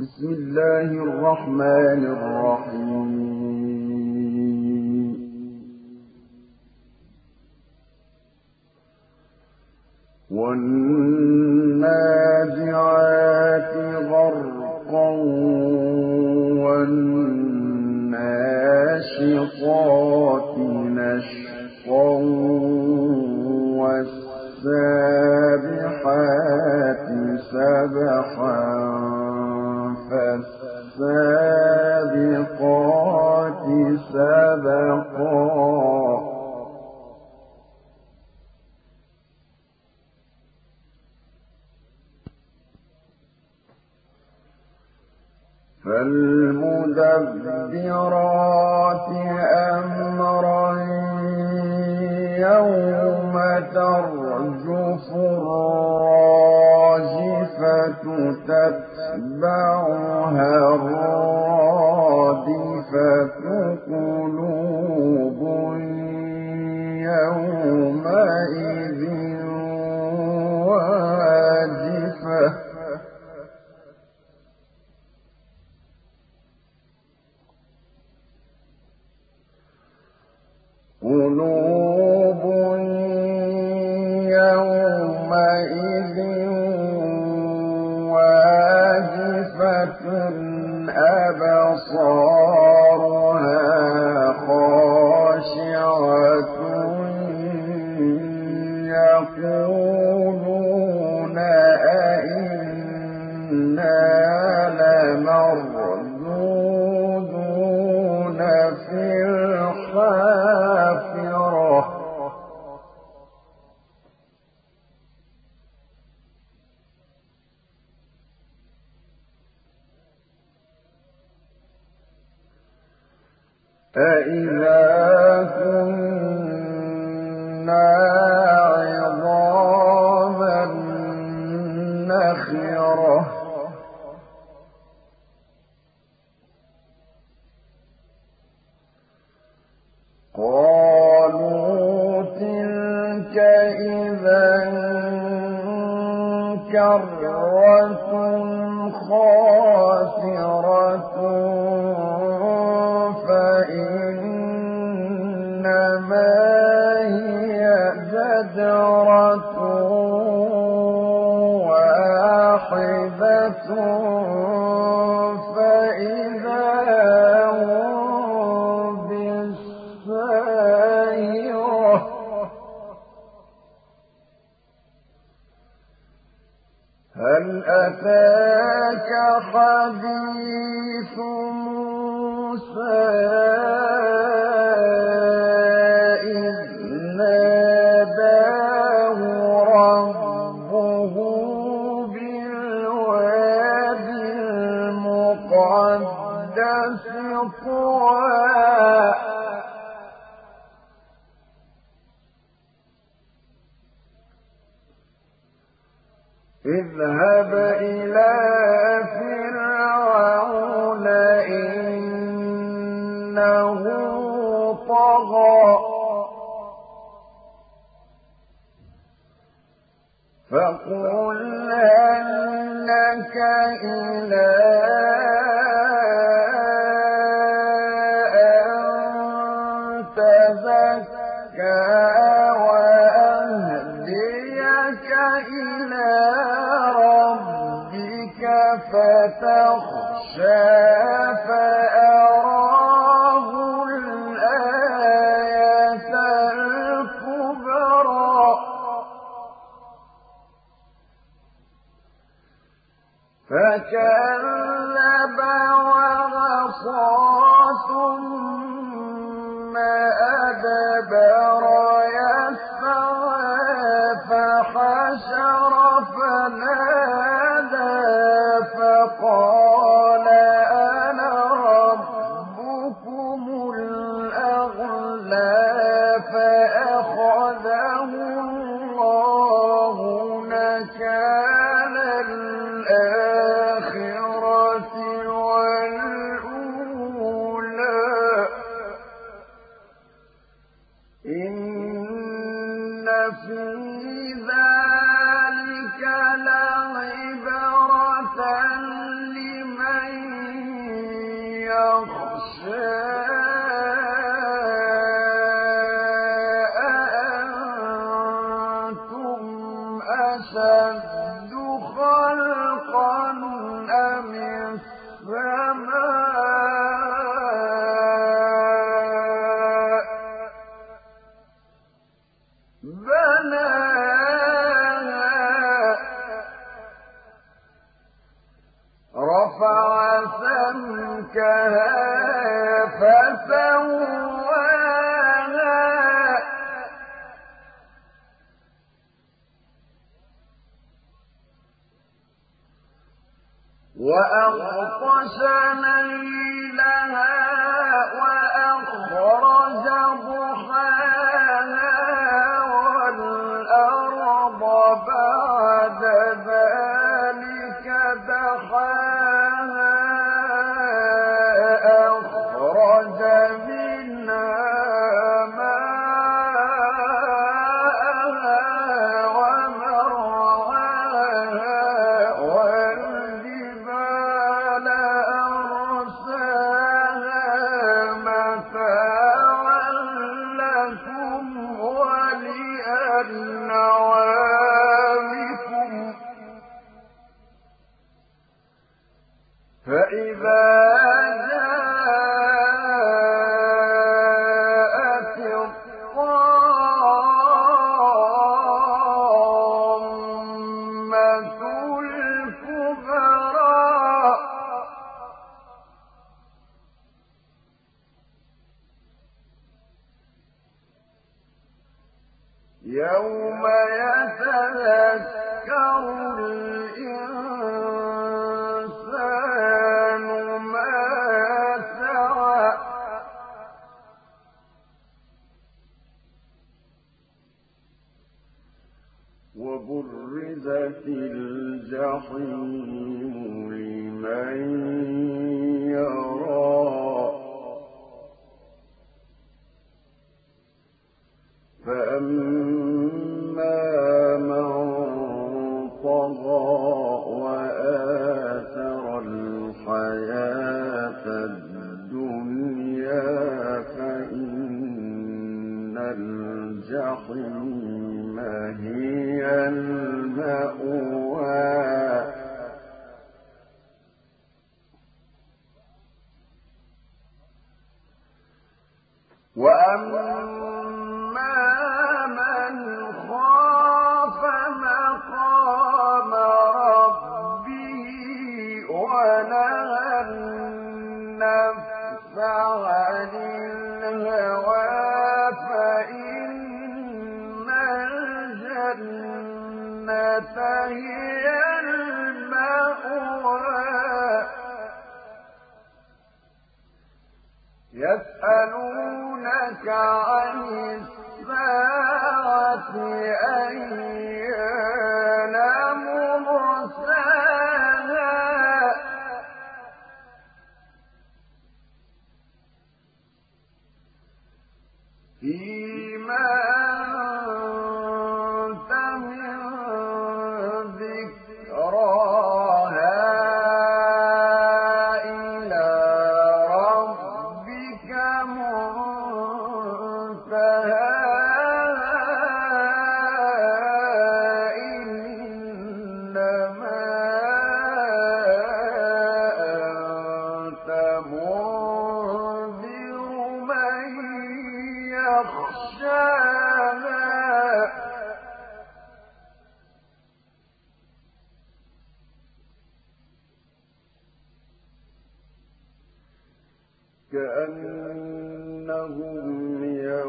بسم الله الرحمن الرحيم والنازعات غرقا والناشطات نشطا والسابحات سبحا فالسابقات سبقا فالمدبرات أمرا يوم ترجف الراجفة تتبعها الرادفة قلوب يومئذ واجفة قلوب يومئذ واجفة أبصارها خاشعة يقولون أئنا لمردودون في الحافرة أإذا كنا عظاما نخرة قالوا تلك إذا كرة خاسرة فإنما هي زجرة واحدة فإذا هم بالساهرة هل أتاك حديث موسى إذ ناداه ربه بالوادي المقدس طوى اذهب إلى فرعون إنه طغى فقل هل لك إلى أن تزكى وأهديك إلى ربك فتخشى فأراه الآية الكبرى فكذب وعصى ثم أدبر يسعى فحشر فنادى فقال أنا ربكم الأعلى فأخذه الله نكال الآخرة والأولى إن في ذلك لعبرة أأنتم أشد خلقا أم السماء بناها رفع سمكها فسواها وأغطش ليلها وأخرج ضحاها والأرض بعد ذلك دحاها أخرج منها ماءها ومرعاها والجبال أرساها متاعا لكم ولأنعامكم فإذا جاءت الطامة الكبرى يوم يتذكر الإنسان ما سعى وبرزت الجحيم لمن يرى فأما من طغى وآثر الحياة الدنيا فإن الجحيم هي المأوى وأما من خاف مقام ربه ونهى النفس عن الهوى فإن الجنة هي المأوى يسألونك عن الساعة أيان مرساها فيما أنت من ذكراها إلى ربك منتهاها إنما أنت منذر من يخشاها كأنهم